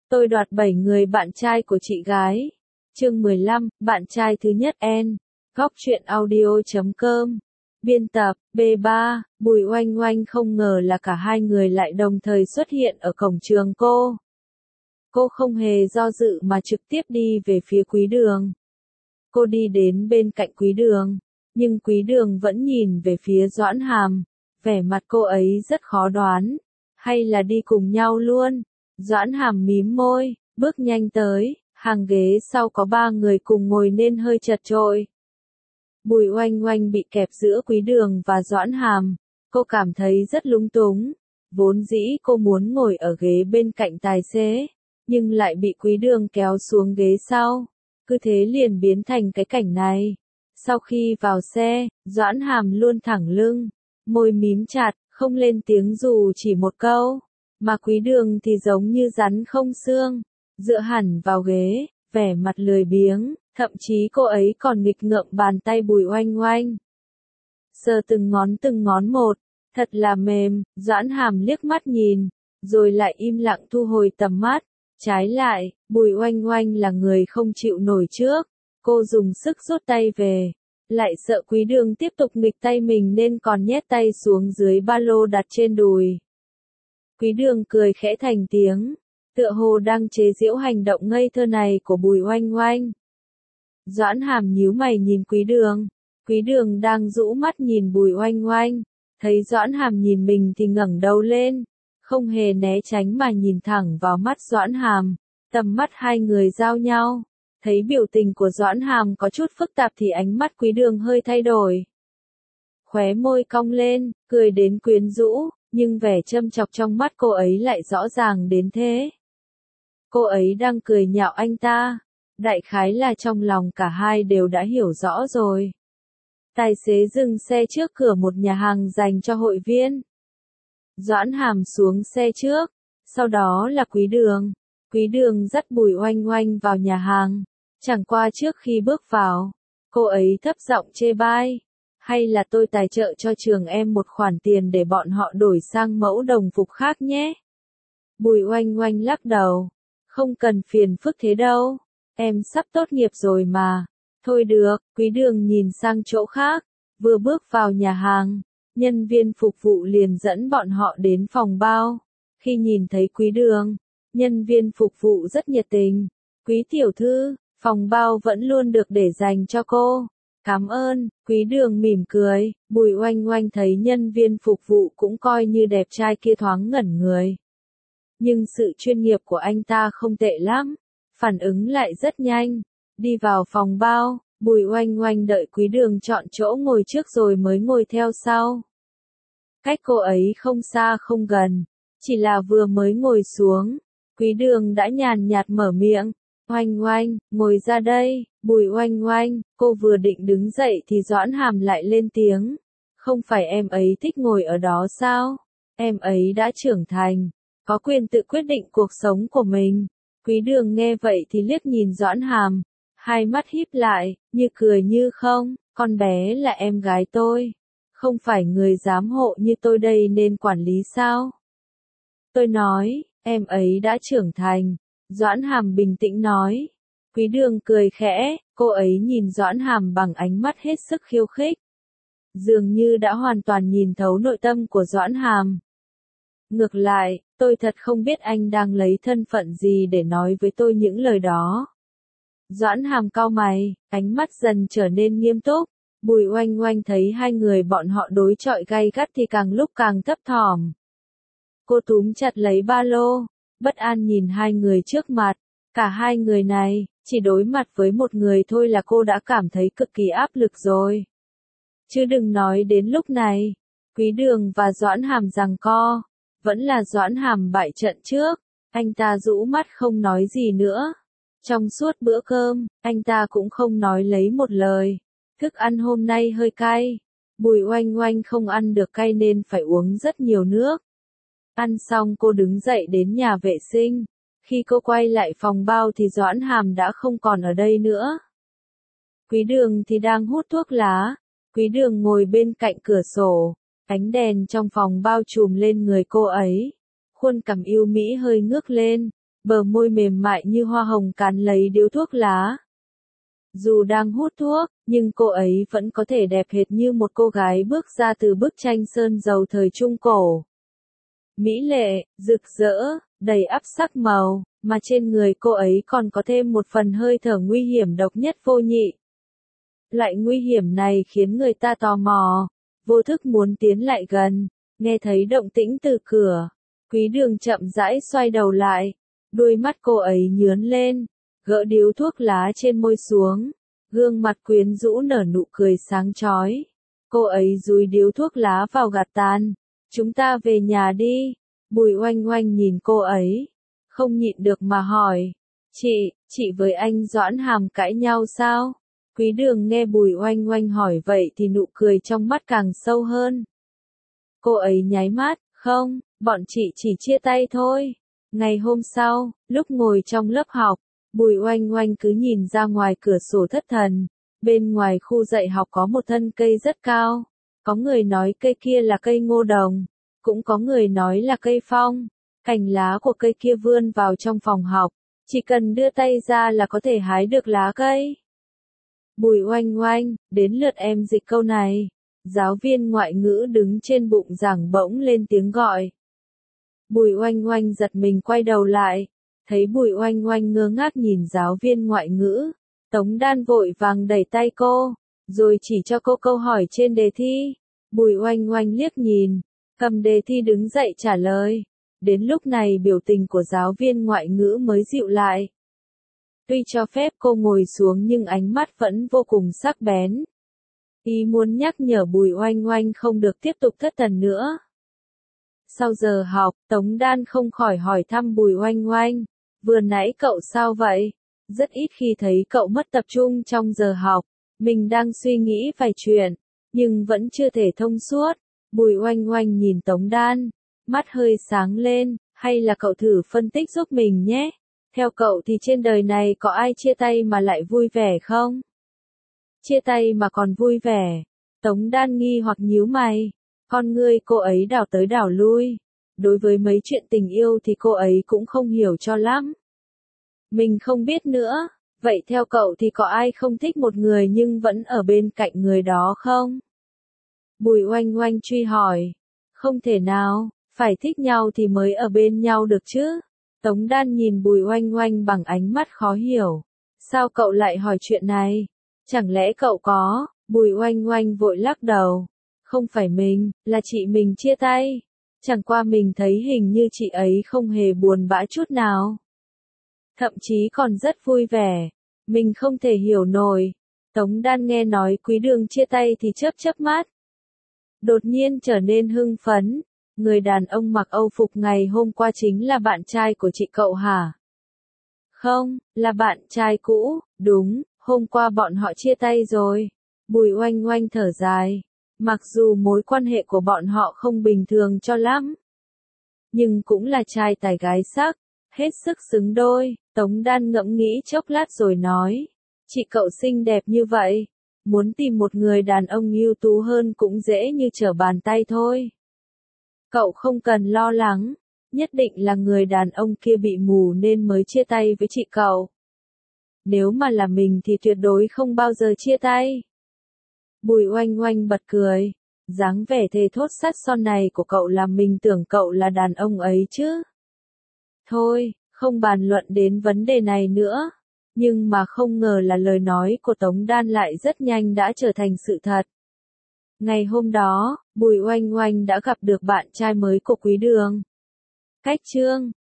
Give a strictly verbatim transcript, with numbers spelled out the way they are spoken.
Tôi đoạt bảy người bạn trai của chị gái. Chương mười lăm, bạn trai thứ nhất N. Góc truyện audio chấm com. Biên tập, B ba, Bùi Oanh Oanh không ngờ là cả hai người lại đồng thời xuất hiện ở cổng trường cô. Cô không hề do dự mà trực tiếp đi về phía Quý Đường. Cô đi đến bên cạnh Quý Đường, nhưng Quý Đường vẫn nhìn về phía Doãn Hàm, vẻ mặt cô ấy rất khó đoán. Hay là đi cùng nhau luôn? Doãn Hàm mím môi, bước nhanh tới, hàng ghế sau có ba người cùng ngồi nên hơi chật chội. Bùi Oanh Oanh bị kẹp giữa Quý Đường và Doãn Hàm, cô cảm thấy rất lung túng. Vốn dĩ cô muốn ngồi ở ghế bên cạnh tài xế, nhưng lại bị Quý Đường kéo xuống ghế sau. Cứ thế liền biến thành cái cảnh này. Sau khi vào xe, Doãn Hàm luôn thẳng lưng, môi mím chặt, không lên tiếng dù chỉ một câu. Mà Quý Đường thì giống như rắn không xương, dựa hẳn vào ghế, vẻ mặt lười biếng, thậm chí cô ấy còn nghịch ngợm bàn tay Bùi Oanh Oanh. Sờ từng ngón từng ngón một, thật là mềm. Doãn Hàm liếc mắt nhìn, rồi lại im lặng thu hồi tầm mắt. Trái lại, Bùi Oanh Oanh là người không chịu nổi trước, cô dùng sức rút tay về, lại sợ Quý Đường tiếp tục nghịch tay mình nên còn nhét tay xuống dưới ba lô đặt trên đùi. Quý Đường cười khẽ thành tiếng, tựa hồ đang chế giễu hành động ngây thơ này của Bùi Oanh Oanh. Doãn Hàm nhíu mày nhìn Quý Đường, Quý Đường đang rũ mắt nhìn Bùi Oanh Oanh, thấy Doãn Hàm nhìn mình thì ngẩng đầu lên, không hề né tránh mà nhìn thẳng vào mắt Doãn Hàm, tầm mắt hai người giao nhau, thấy biểu tình của Doãn Hàm có chút phức tạp thì ánh mắt Quý Đường hơi thay đổi. Khóe môi cong lên, cười đến quyến rũ, nhưng vẻ châm chọc trong mắt cô ấy lại rõ ràng đến thế. Cô ấy đang cười nhạo anh ta, đại khái là trong lòng cả hai đều đã hiểu rõ rồi. Tài xế dừng xe trước cửa một nhà hàng dành cho hội viên. Doãn Hàm xuống xe trước, sau đó là Quý Đường. Quý Đường dắt Bùi Oanh Oanh vào nhà hàng, chẳng qua trước khi bước vào, cô ấy thấp giọng chê bai. Hay là tôi tài trợ cho trường em một khoản tiền để bọn họ đổi sang mẫu đồng phục khác nhé. Bùi Oanh Oanh lắc đầu, không cần phiền phức thế đâu, em sắp tốt nghiệp rồi mà. Thôi được. Quý Đường nhìn sang chỗ khác, vừa bước vào nhà hàng, nhân viên phục vụ liền dẫn bọn họ đến phòng bao. Khi nhìn thấy Quý Đường, nhân viên phục vụ rất nhiệt tình. Quý tiểu thư, phòng bao vẫn luôn được để dành cho cô. Cảm ơn. Quý Đường mỉm cười. Bùi Oanh Oanh thấy nhân viên phục vụ cũng coi như đẹp trai kia thoáng ngẩn người. Nhưng sự chuyên nghiệp của anh ta không tệ lắm, phản ứng lại rất nhanh. Đi vào phòng bao, Bùi Oanh Oanh đợi Quý Đường chọn chỗ ngồi trước rồi mới ngồi theo sau. Cách cô ấy không xa không gần, chỉ là vừa mới ngồi xuống, Quý Đường đã nhàn nhạt mở miệng. Oanh Oanh, ngồi ra đây. Bùi Oanh Oanh, cô vừa định đứng dậy thì Doãn Hàm lại lên tiếng. Không phải em ấy thích ngồi ở đó sao? Em ấy đã trưởng thành, có quyền tự quyết định cuộc sống của mình. Quý Đường nghe vậy thì liếc nhìn Doãn Hàm, hai mắt híp lại, như cười như không. Con bé là em gái tôi, không phải người giám hộ như tôi đây nên quản lý sao? Tôi nói, em ấy đã trưởng thành. Doãn Hàm bình tĩnh nói. Quý Đường cười khẽ, cô ấy nhìn Doãn Hàm bằng ánh mắt hết sức khiêu khích. Dường như đã hoàn toàn nhìn thấu nội tâm của Doãn Hàm. Ngược lại, tôi thật không biết anh đang lấy thân phận gì để nói với tôi những lời đó. Doãn Hàm cau mày, ánh mắt dần trở nên nghiêm túc. Bùi Oanh Oanh thấy hai người bọn họ đối chọi gay gắt thì càng lúc càng thấp thỏm. Cô túm chặt lấy ba lô, bất an nhìn hai người trước mặt. Cả hai người này, chỉ đối mặt với một người thôi là cô đã cảm thấy cực kỳ áp lực rồi. Chứ đừng nói đến lúc này, Quý Đường và Doãn Hàm giằng co, vẫn là Doãn Hàm bại trận trước. Anh ta rũ mắt không nói gì nữa. Trong suốt bữa cơm, anh ta cũng không nói lấy một lời. Thức ăn hôm nay hơi cay. Bùi Oanh Oanh không ăn được cay nên phải uống rất nhiều nước. Ăn xong cô đứng dậy đến nhà vệ sinh. Khi cô quay lại phòng bao thì Doãn Hàm đã không còn ở đây nữa. Quý Đường thì đang hút thuốc lá. Quý Đường ngồi bên cạnh cửa sổ. Ánh đèn trong phòng bao trùm lên người cô ấy. Khuôn cằm yêu mỹ hơi ngước lên. bờ môi mềm mại như hoa hồng cán lấy điếu thuốc lá. Dù đang hút thuốc, nhưng cô ấy vẫn có thể đẹp hệt như một cô gái bước ra từ bức tranh sơn dầu thời Trung Cổ. Mỹ lệ, rực rỡ, đầy ắp sắc màu, mà trên người cô ấy còn có thêm một phần hơi thở nguy hiểm độc nhất vô nhị. Loại nguy hiểm này khiến người ta tò mò, vô thức muốn tiến lại gần, nghe thấy động tĩnh từ cửa. Quý Đường chậm rãi xoay đầu lại, đôi mắt cô ấy nhướn lên, gỡ điếu thuốc lá trên môi xuống, gương mặt quyến rũ nở nụ cười sáng chói. Cô ấy dúi điếu thuốc lá vào gạt tàn. Chúng ta về nhà đi. Bùi Oanh Oanh nhìn cô ấy, không nhịn được mà hỏi. Chị, chị với anh Doãn Hàm cãi nhau sao? Quý Đường nghe Bùi Oanh Oanh hỏi vậy thì nụ cười trong mắt càng sâu hơn. Cô ấy nháy mắt, không, bọn chị chỉ chia tay thôi. Ngày hôm sau, lúc ngồi trong lớp học, Bùi Oanh Oanh cứ nhìn ra ngoài cửa sổ thất thần. Bên ngoài khu dạy học có một thân cây rất cao. Có người nói cây kia là cây ngô đồng, cũng có người nói là cây phong. Cành lá của cây kia vươn vào trong phòng học, chỉ cần đưa tay ra là có thể hái được lá cây. Bùi Oanh Oanh, đến lượt em dịch câu này. Giáo viên ngoại ngữ đứng trên bục giảng bỗng lên tiếng gọi. Bùi Oanh Oanh giật mình quay đầu lại, thấy Bùi Oanh Oanh ngơ ngác nhìn giáo viên ngoại ngữ. Tống Đan vội vàng đẩy tay cô, rồi chỉ cho cô câu hỏi trên đề thi. Bùi Oanh Oanh liếc nhìn, cầm đề thi đứng dậy trả lời. Đến lúc này biểu tình của giáo viên ngoại ngữ mới dịu lại. Tuy cho phép cô ngồi xuống nhưng ánh mắt vẫn vô cùng sắc bén. Ý muốn nhắc nhở Bùi Oanh Oanh không được tiếp tục thất thần nữa. Sau giờ học, Tống Đan không khỏi hỏi thăm Bùi Oanh Oanh. Vừa nãy cậu sao vậy? Rất ít khi thấy cậu mất tập trung trong giờ học. Mình đang suy nghĩ vài chuyện, nhưng vẫn chưa thể thông suốt. Bùi Oanh Oanh nhìn Tống Đan, mắt hơi sáng lên, hay là cậu thử phân tích giúp mình nhé. Theo cậu thì trên đời này có ai chia tay mà lại vui vẻ không? Chia tay mà còn vui vẻ. Tống Đan nghi hoặc nhíu mày. Con ngươi cô ấy đảo tới đảo lui. Đối với mấy chuyện tình yêu thì cô ấy cũng không hiểu cho lắm. Mình không biết nữa. Vậy theo cậu thì có ai không thích một người nhưng vẫn ở bên cạnh người đó không? Bùi Oanh Oanh truy hỏi. Không thể nào, phải thích nhau thì mới ở bên nhau được chứ. Tống Đan nhìn Bùi Oanh Oanh bằng ánh mắt khó hiểu. Sao cậu lại hỏi chuyện này? Chẳng lẽ cậu có? Bùi Oanh Oanh vội lắc đầu. Không phải mình, là chị mình chia tay. Chẳng qua mình thấy hình như chị ấy không hề buồn bã chút nào. Thậm chí còn rất vui vẻ. Mình không thể hiểu nổi. Tống Đan nghe nói Quý Đường chia tay thì chớp chớp mắt. Đột nhiên trở nên hưng phấn. Người đàn ông mặc Âu phục ngày hôm qua chính là bạn trai của chị cậu hả? Không, là bạn trai cũ, đúng, hôm qua bọn họ chia tay rồi. Bùi Oanh Oanh thở dài. Mặc dù mối quan hệ của bọn họ không bình thường cho lắm, nhưng cũng là trai tài gái sắc, hết sức xứng đôi. Tống Đan ngẫm nghĩ chốc lát rồi nói. Chị cậu xinh đẹp như vậy, muốn tìm một người đàn ông ưu tú hơn cũng dễ như trở bàn tay thôi. Cậu không cần lo lắng, nhất định là người đàn ông kia bị mù nên mới chia tay với chị cậu. Nếu mà là mình thì tuyệt đối không bao giờ chia tay. Bùi Oanh Oanh bật cười, dáng vẻ thề thốt sắt son này của cậu làm mình tưởng cậu là đàn ông ấy chứ. Thôi, không bàn luận đến vấn đề này nữa. Nhưng mà không ngờ là lời nói của Tống Đan lại rất nhanh đã trở thành sự thật. Ngày hôm đó, Bùi Oanh Oanh đã gặp được bạn trai mới của Quý Đường. Cách chương